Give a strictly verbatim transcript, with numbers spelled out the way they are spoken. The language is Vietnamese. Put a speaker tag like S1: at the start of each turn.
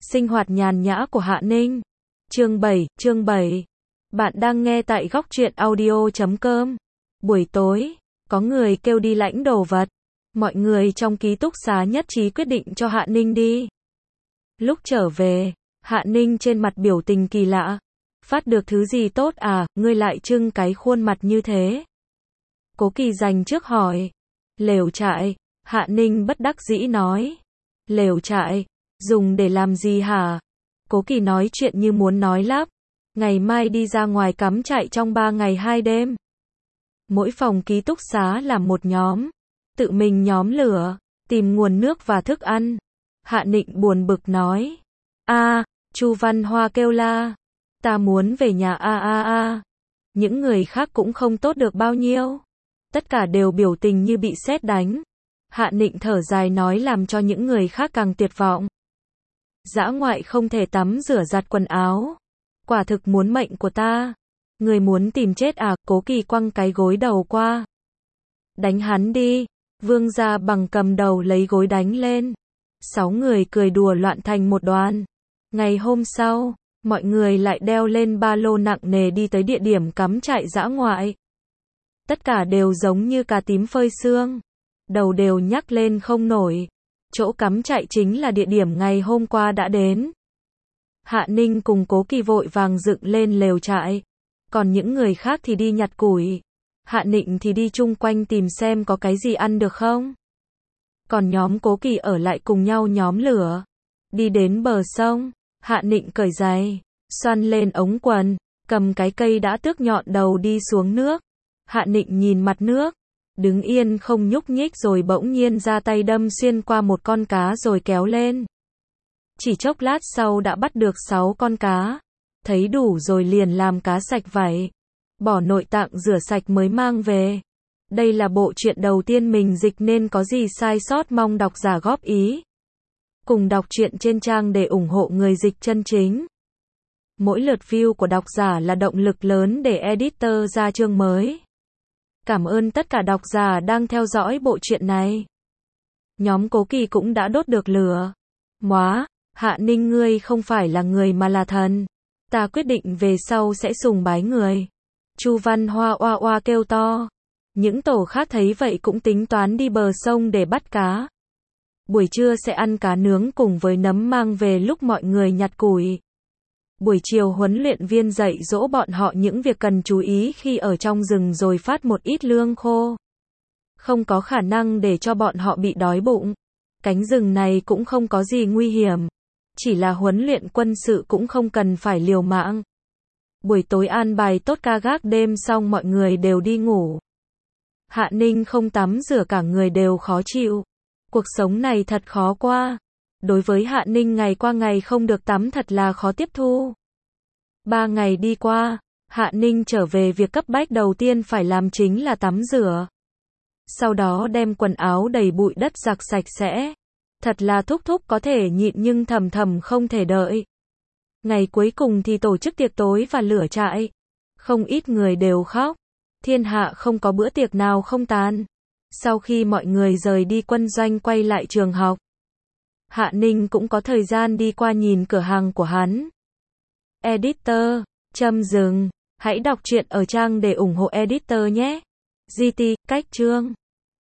S1: Sinh hoạt nhàn nhã của Hạ Ninh. Chương bảy, chương bảy. Bạn đang nghe tại góc truyện audio chấm com. Buổi tối, có người kêu đi lãnh đồ vật. Mọi người trong ký túc xá nhất trí quyết định cho Hạ Ninh đi. Lúc trở về, Hạ Ninh trên mặt biểu tình kỳ lạ. Phát được thứ gì tốt à, ngươi lại trưng cái khuôn mặt như thế. Cố Kỳ dành trước hỏi. Lều trại, Hạ Ninh bất đắc dĩ nói. Lều trại, dùng để làm gì hả? Cố Kỳ nói chuyện như muốn nói lắp. Ngày mai đi ra ngoài cắm trại trong ba ngày hai đêm. Mỗi phòng ký túc xá làm một nhóm. Tự mình nhóm lửa, tìm nguồn nước và thức ăn. Hạ Ninh buồn bực nói. A, Chu Văn Hoa kêu la. Ta muốn về nhà a a a. Những người khác cũng không tốt được bao nhiêu. Tất cả đều biểu tình như bị sét đánh. Hạ Ninh thở dài nói làm cho những người khác càng tuyệt vọng. Dã ngoại không thể tắm rửa giặt quần áo. Quả thực muốn mệnh của ta. Người muốn tìm chết à? Cố Kỳ quăng cái gối đầu qua. Đánh hắn đi. Vương Gia Bằng cầm đầu lấy gối đánh lên. Sáu người cười đùa loạn thành một đoàn. Ngày hôm sau, mọi người lại đeo lên ba lô nặng nề đi tới địa điểm cắm trại dã ngoại. Tất cả đều giống như cà tím phơi sương. Đầu đều nhắc lên không nổi. Chỗ cắm trại chính là địa điểm ngày hôm qua đã đến. Hạ Ninh cùng Cố Kỳ vội vàng dựng lên lều trại. Còn những người khác thì đi nhặt củi. Hạ Ninh thì đi chung quanh tìm xem có cái gì ăn được không. Còn nhóm Cố Kỳ ở lại cùng nhau nhóm lửa. Đi đến bờ sông, Hạ Ninh cởi giày, xoăn lên ống quần, cầm cái cây đã tước nhọn đầu đi xuống nước. Hạ Ninh nhìn mặt nước, đứng yên không nhúc nhích rồi bỗng nhiên ra tay đâm xuyên qua một con cá rồi kéo lên. Chỉ chốc lát sau đã bắt được sáu con cá. Thấy đủ rồi liền làm cá sạch vảy. Bỏ nội tạng rửa sạch mới mang về. Đây là bộ truyện đầu tiên mình dịch nên có gì sai sót mong độc giả góp ý. Cùng đọc truyện trên trang để ủng hộ người dịch chân chính. Mỗi lượt view của độc giả là động lực lớn để editor ra chương mới. Cảm ơn tất cả độc giả đang theo dõi bộ truyện này. Nhóm Cố Kỳ cũng đã đốt được lửa. Móa, Hạ Ninh ngươi không phải là người mà là thần. Ta quyết định về sau sẽ sùng bái người. Chu Văn Hoa oa oa kêu to. Những tổ khác thấy vậy cũng tính toán đi bờ sông để bắt cá. Buổi trưa sẽ ăn cá nướng cùng với nấm mang về lúc mọi người nhặt củi. Buổi chiều huấn luyện viên dạy dỗ bọn họ những việc cần chú ý khi ở trong rừng rồi phát một ít lương khô. Không có khả năng để cho bọn họ bị đói bụng. Cánh rừng này cũng không có gì nguy hiểm. Chỉ là huấn luyện quân sự cũng không cần phải liều mạng. Buổi tối an bài tốt ca gác đêm xong mọi người đều đi ngủ. Hạ Ninh không tắm rửa cả người đều khó chịu. Cuộc sống này thật khó qua. Đối với Hạ Ninh ngày qua ngày không được tắm thật là khó tiếp thu. Ba ngày đi qua, Hạ Ninh trở về việc cấp bách đầu tiên phải làm chính là tắm rửa. Sau đó đem quần áo đầy bụi đất giặt sạch sẽ. Thật là thúc thúc có thể nhịn nhưng thầm thầm không thể đợi. Ngày cuối cùng thì tổ chức tiệc tối và lửa trại. Không ít người đều khóc. Thiên hạ không có bữa tiệc nào không tàn. Sau khi mọi người rời đi quân doanh quay lại trường học. Hạ Ninh cũng có thời gian đi qua nhìn cửa hàng của hắn. Editor, châm dừng. Hãy đọc truyện ở trang để ủng hộ editor nhé. giê tê, cách chương.